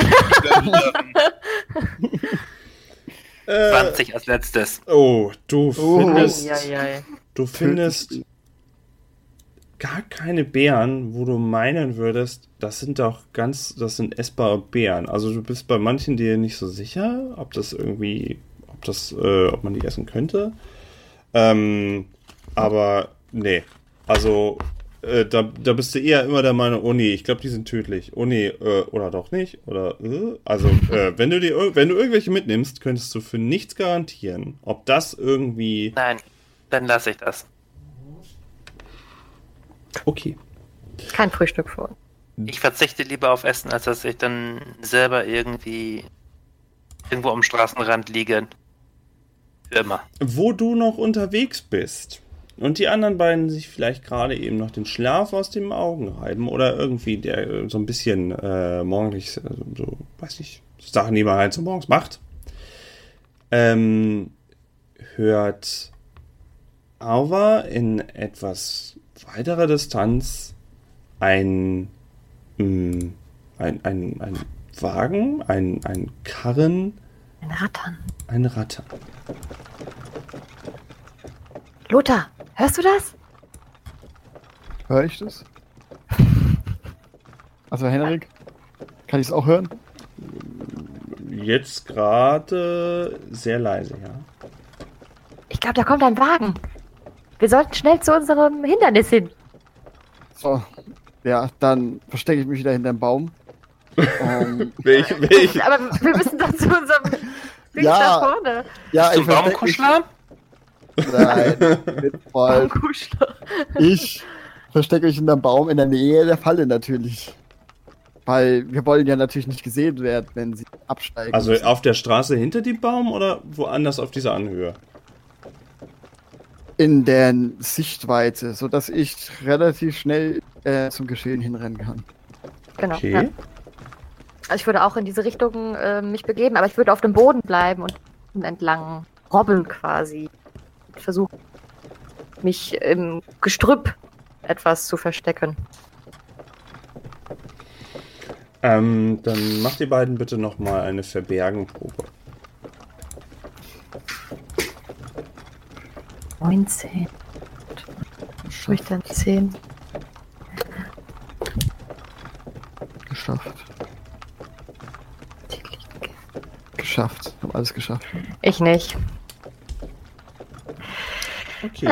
Äh, zwanzig als letztes. oh, du Oh. findest, Eieiei. du findest gar keine Beeren, wo du meinen würdest, das sind doch ganz, das sind essbare Beeren. Also du bist bei manchen dir nicht so sicher, ob das irgendwie, ob das, äh, ob man die essen könnte. Ähm, aber nee, also äh, da, da bist du eher immer der Meinung, oh nee, ich glaube, die sind tödlich. Oh nee, äh, oder doch nicht. Oder äh. Also äh, wenn du dir, ir- wenn du irgendwelche mitnimmst, könntest du für nichts garantieren, ob das irgendwie. Nein, dann lasse ich das. Okay. Kein Frühstück vor. Ich verzichte lieber auf Essen, als dass ich dann selber irgendwie irgendwo am Straßenrand liege. Für immer. Wo du noch unterwegs bist und die anderen beiden sich vielleicht gerade eben noch den Schlaf aus den Augen reiben oder irgendwie der äh, so ein bisschen äh, morgendlich, äh, so, weiß nicht, so Sachen, die man halt so morgens macht, ähm, hört Alva in etwas weiterer Distanz ein, mh, ein, ein, ein Wagen, ein, ein Karren, Ein Rattern. ein Ratter. Lothar, hörst du das? Hör ich das? Also Henrik, kann ich es auch hören? Jetzt gerade sehr leise, ja. Ich glaube, da kommt ein Wagen. Wir sollten schnell zu unserem Hindernis hin. So, ja, dann verstecke ich mich wieder hinterm Baum. Ähm, Welch, welch, Aber wir müssen doch zu unserem Ding Ja. da vorne. ja, Zum ich verstecke mich. Baumkuschler? Nein, nicht voll. Baumkuschler. Ich verstecke mich hinterm Baum in der Nähe der Falle natürlich. Weil wir wollen ja natürlich nicht gesehen werden, wenn sie absteigen. also müssen. auf der Straße hinter dem Baum oder woanders auf dieser Anhöhe? In der Sichtweite, sodass ich relativ schnell äh, zum Geschehen hinrennen kann. Genau. Okay. Ja. Also ich würde auch in diese Richtung äh, mich begeben, aber ich würde auf dem Boden bleiben und entlang robben quasi. Versuchen, mich im Gestrüpp etwas zu verstecken. Ähm, dann macht ihr beiden bitte nochmal eine Verbergenprobe. neunzehn. Wo ich dann zehn? Geschafft. Geschafft. Hab alles geschafft. Ich nicht. Okay.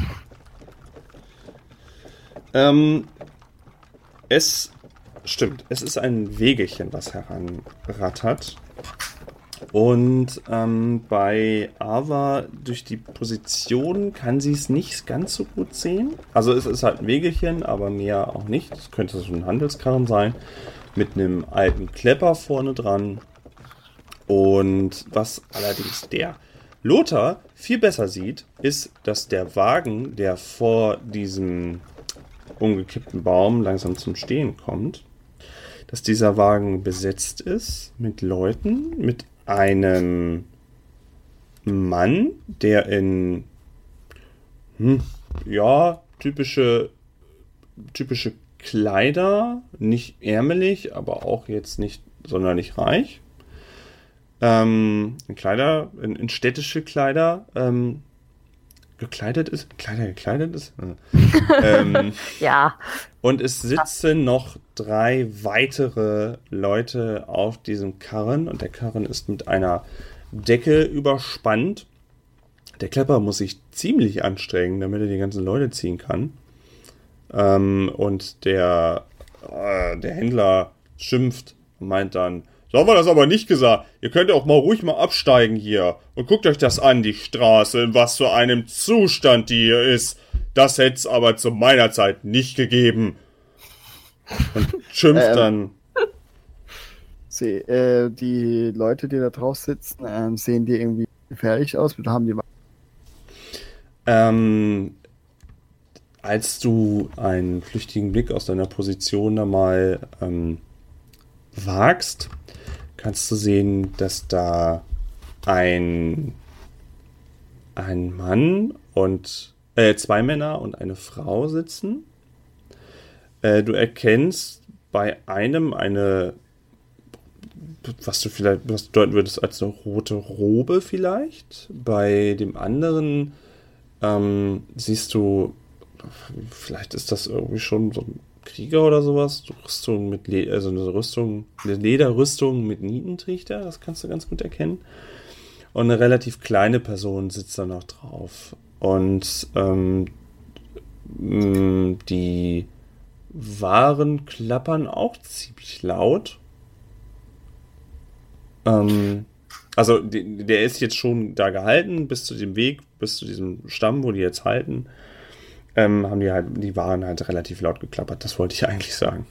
ähm, es stimmt, es ist ein Wegelchen, was heranrattert. Und ähm, bei Ava durch die Position kann sie es nicht ganz so gut sehen. Also es ist halt ein Wegelchen, aber mehr auch nicht. Es könnte so ein Handelskarren sein mit einem alten Klepper vorne dran. Und was allerdings der Lothar viel besser sieht, ist, dass der Wagen, der vor diesem umgekippten Baum langsam zum Stehen kommt, dass dieser Wagen besetzt ist mit Leuten, mit einem Mann, der in hm, ja, typische typische Kleider, nicht ärmelig, aber auch jetzt nicht sonderlich reich. Ähm, in Kleider, in, in städtische Kleider ähm, gekleidet ist. Kleider gekleidet ist? ähm, Ja. Und es sitzen noch drei weitere Leute auf diesem Karren. Und der Karren ist mit einer Decke überspannt. Der Klepper muss sich ziemlich anstrengen, damit er die ganzen Leute ziehen kann. Ähm, und der, äh, der Händler schimpft und meint dann, so haben wir das aber nicht gesagt. Ihr könnt auch mal ruhig mal absteigen hier. Und guckt euch das an, die Straße, in was für einem Zustand die hier ist. Das hätte es aber zu meiner Zeit nicht gegeben. Und schimpft ähm, dann. Sie, äh, die Leute, die da drauf sitzen, äh, sehen die irgendwie gefährlich aus? Oder haben die ähm, als du einen flüchtigen Blick aus deiner Position da mal ähm, wagst, kannst du sehen, dass da ein, ein Mann und äh, zwei Männer und eine Frau sitzen. Äh, du erkennst bei einem eine, was du vielleicht, was du deuten würdest als eine rote Robe vielleicht. Bei dem anderen ähm, siehst du, vielleicht ist das irgendwie schon so ein Krieger oder sowas, Rüstung mit Le- also eine Rüstung, eine Lederrüstung mit Nietentrichter, das kannst du ganz gut erkennen. Und eine relativ kleine Person sitzt da noch drauf. Und ähm, mh, die Waren klappern auch ziemlich laut. Ähm, also die, der ist jetzt schon da gehalten, bis zu dem Weg, bis zu diesem Stamm, wo die jetzt halten. Ähm, haben die halt, die Waren halt relativ laut geklappert, das wollte ich eigentlich sagen.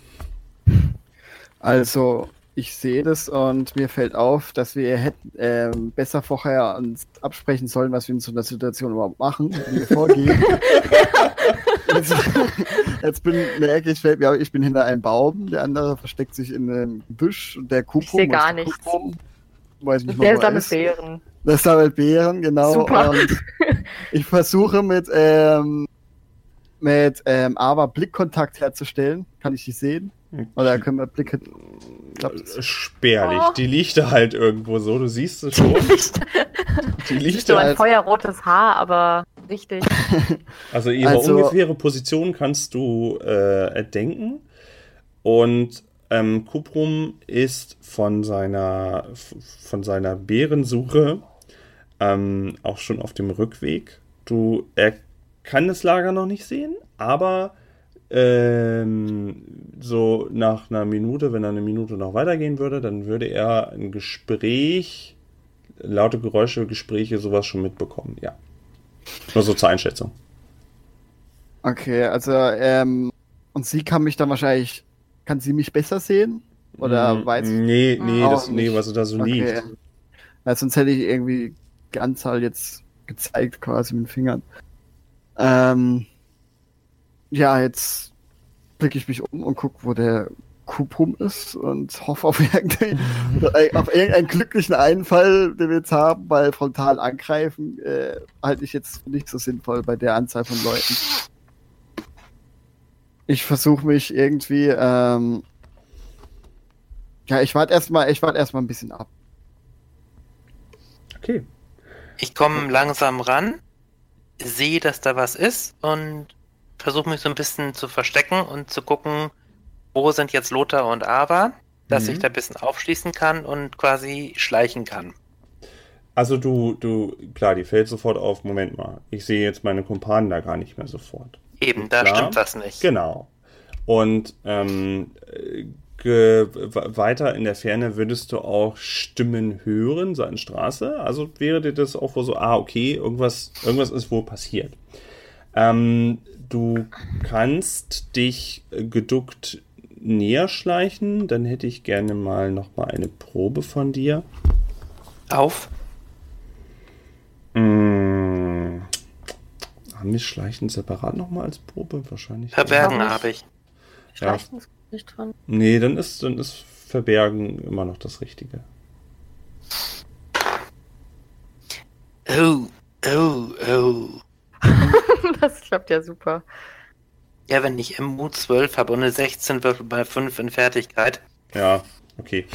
Also, ich sehe das und mir fällt auf, dass wir hätten ähm, besser vorher uns absprechen sollen, was wir in so einer Situation überhaupt machen, wie wir vorgehen. jetzt, jetzt bin merke ich, fällt mir auf, ich bin hinter einem Baum, der andere versteckt sich in einem Gebüsch und der Kuprum. Ich sehe gar nichts. Weiß nicht, der sammelt Beeren. Der sammelt Beeren, genau. Super. Und ich versuche mit ähm, mit ähm, Ava Blickkontakt herzustellen. Kann ich die sehen? Oder können wir Blicke... Spärlich. Oh. Die liegt da halt irgendwo so. Du siehst es schon. Die liegt so ein halt feuerrotes Haar, aber richtig. Also ihre also, ungefähre Position kannst du äh, erdenken. Und ähm, Kuprum ist von seiner von seiner Bärensuche ähm, auch schon auf dem Rückweg. Du er kann das Lager noch nicht sehen, aber ähm, so nach einer Minute, wenn er eine Minute noch weitergehen würde, dann würde er ein Gespräch, laute Geräusche, Gespräche, sowas schon mitbekommen, ja. Nur so zur Einschätzung. Okay, also ähm, und sie kann mich dann wahrscheinlich, kann sie mich besser sehen? Oder mm, weiß Nee, nee, das, nee, was da so okay. liegt. Weil sonst hätte ich irgendwie die Anzahl jetzt gezeigt, quasi mit den Fingern. Ähm, ja, jetzt blicke ich mich um und gucke, wo der Kuprum ist und hoffe auf irgendeinen, auf irgendeinen glücklichen Einfall, den wir jetzt haben, weil frontal angreifen äh, halte ich jetzt nicht so sinnvoll bei der Anzahl von Leuten. Ich versuche mich irgendwie, ähm, ja, ich warte erstmal, ich warte erstmal ein bisschen ab. Okay. Ich komme langsam ran, sehe, dass da was ist und versuche mich so ein bisschen zu verstecken und zu gucken, wo sind jetzt Lothar und Ava, dass mhm. ich da ein bisschen aufschließen kann und quasi schleichen kann. Also du, du, klar, die fällt sofort auf, Moment mal, ich sehe jetzt meine Kumpanen da gar nicht mehr sofort. Eben, da klar, stimmt was nicht. Genau. Und ähm, ge- weiter in der Ferne würdest du auch Stimmen hören, seine Straße. Also wäre dir das auch wohl so, ah, okay, irgendwas, irgendwas ist wohl passiert. Ähm, du kannst dich geduckt näher schleichen, dann hätte ich gerne mal nochmal eine Probe von dir. Auf? Mmh. Haben wir Schleichen separat nochmal als Probe? Wahrscheinlich. Verbergen habe ich. Schleichen ist nicht dran. Nee, dann ist, dann ist Verbergen immer noch das Richtige. Oh, oh, oh. Das klappt ja super. Ja, wenn ich M U zwölf habe und eine sechzehn Würfel bei fünf in Fertigkeit. Ja, Okay.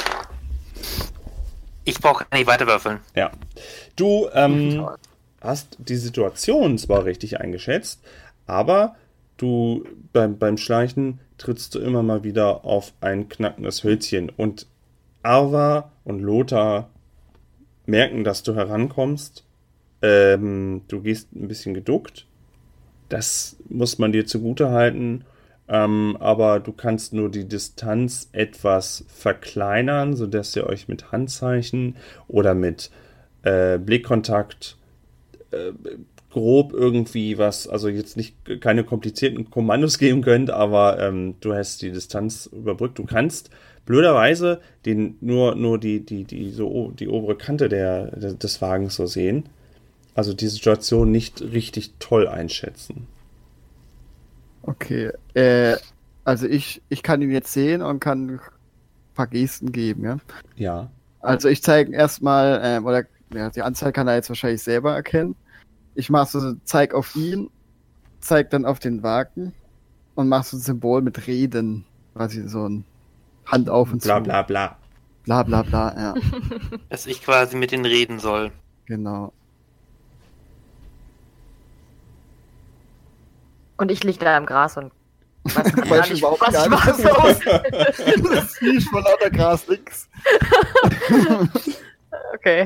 Ich brauche nicht weiter würfeln. Ja. Du ähm, hast die Situation zwar richtig eingeschätzt, aber du beim, beim Schleichen trittst du immer mal wieder auf ein knackendes Hölzchen. Und Arva und Lothar merken, dass du herankommst. Ähm, du gehst ein bisschen geduckt. Das muss man dir zugute halten. Ähm, aber du kannst nur die Distanz etwas verkleinern, sodass ihr euch mit Handzeichen oder mit äh, Blickkontakt äh, grob irgendwie was, also jetzt nicht keine komplizierten Kommandos geben könnt, aber ähm, du hast die Distanz überbrückt. Du kannst blöderweise den, nur, nur die, die, die, so, die obere Kante der, des Wagens so sehen. Also die Situation nicht richtig toll einschätzen. Okay, äh, also ich, ich kann ihn jetzt sehen und kann ein paar Gesten geben, ja? Ja. Also ich zeige erstmal, ähm, oder ja, die Anzahl kann er jetzt wahrscheinlich selber erkennen. Ich mache so, zeig auf ihn, zeig dann auf den Wagen und mach so ein Symbol mit Reden, quasi so ein Hand auf und zu. Bla bla bla. Bla bla bla, ja. Dass ich quasi mit denen reden soll. Genau. Und ich liege da im Gras und weiß gar Weiß nicht, überhaupt was gar ich nicht. machen soll. Das riecht von lauter Gras nix. Okay.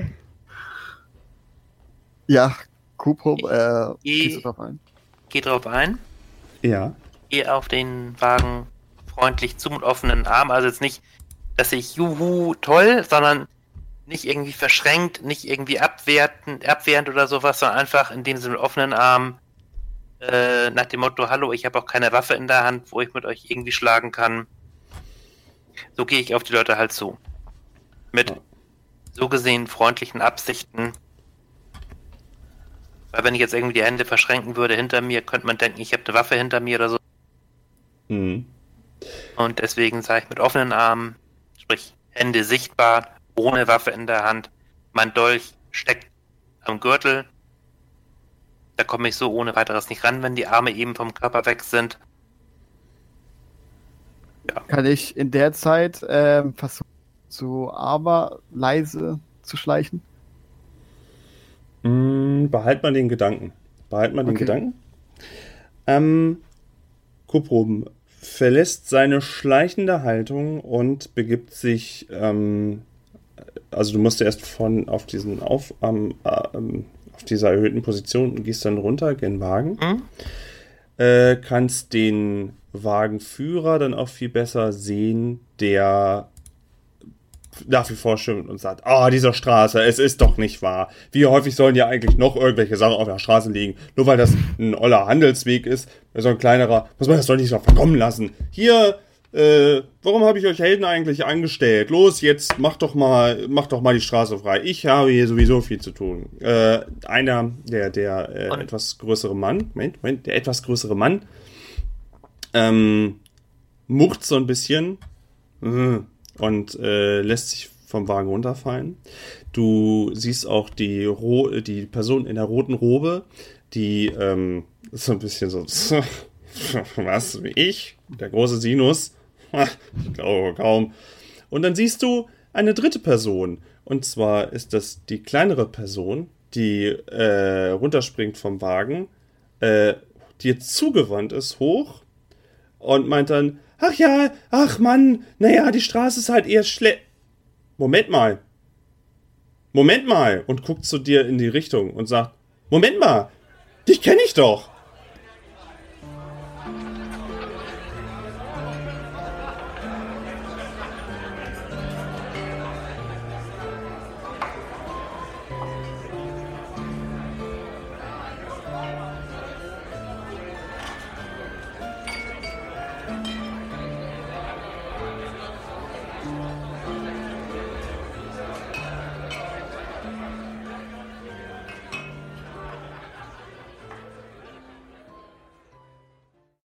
Ja, Kuprob, äh, Ich- gehst du drauf ein? Geh drauf ein. Ja. Geh auf den Wagen freundlich zu mit offenen Armen. Also jetzt nicht, dass ich juhu, toll, sondern nicht irgendwie verschränkt, nicht irgendwie abwertend, abwehrend oder sowas, sondern einfach in dem Sinne mit offenen Armen. Äh, nach dem Motto, hallo, ich habe auch keine Waffe in der Hand, wo ich mit euch irgendwie schlagen kann. So gehe ich auf die Leute halt zu. Mit Ja. so gesehen freundlichen Absichten. Weil wenn ich jetzt irgendwie die Hände verschränken würde hinter mir, könnte man denken, ich habe eine Waffe hinter mir oder so. Mhm. Und deswegen sage ich mit offenen Armen, sprich Hände sichtbar, ohne Waffe in der Hand. Mein Dolch steckt am Gürtel. Da komme ich so ohne weiteres nicht ran, wenn die Arme eben vom Körper weg sind. Kann ich in der Zeit ähm, versuchen, so aber leise zu schleichen? Mm, behalt mal den Gedanken. Behalt mal den Okay. Gedanken. Ähm, Kuproben verlässt seine schleichende Haltung und begibt sich, ähm, also du musst erst von auf diesen auf, ähm, ähm, auf dieser erhöhten Position und gehst dann runter gen Wagen. Hm? Äh, kannst den Wagenführer dann auch viel besser sehen, der nach wie vor schimpft und sagt, ah, dieser Straße, es ist doch nicht wahr. Wie häufig sollen ja eigentlich noch irgendwelche Sachen auf der Straße liegen? Nur weil das ein oller Handelsweg ist, so ein kleinerer, muss man das doch nicht so verkommen lassen. Hier, äh, warum habe ich euch Helden eigentlich angestellt? Los, jetzt macht doch mal, macht doch mal die Straße frei. Ich habe hier sowieso viel zu tun. Äh, einer, der, der äh, Und- etwas größere Mann, Moment, Moment, der etwas größere Mann, ähm, murrt so ein bisschen, äh, und äh, lässt sich vom Wagen runterfallen. Du siehst auch die, Ro die Person in der roten Robe, die ähm, so ein bisschen so, was, wie ich? Der große Sinus? Ich glaube kaum. Und dann siehst du eine dritte Person. Und zwar ist das die kleinere Person, die äh, runterspringt vom Wagen, äh, die jetzt zugewandt ist, hoch und meint dann, ach ja, ach Mann, naja, die Straße ist halt eher schlecht. Moment mal. Moment mal. Und guckt zu dir in die Richtung und sagt, Moment mal, dich kenne ich doch.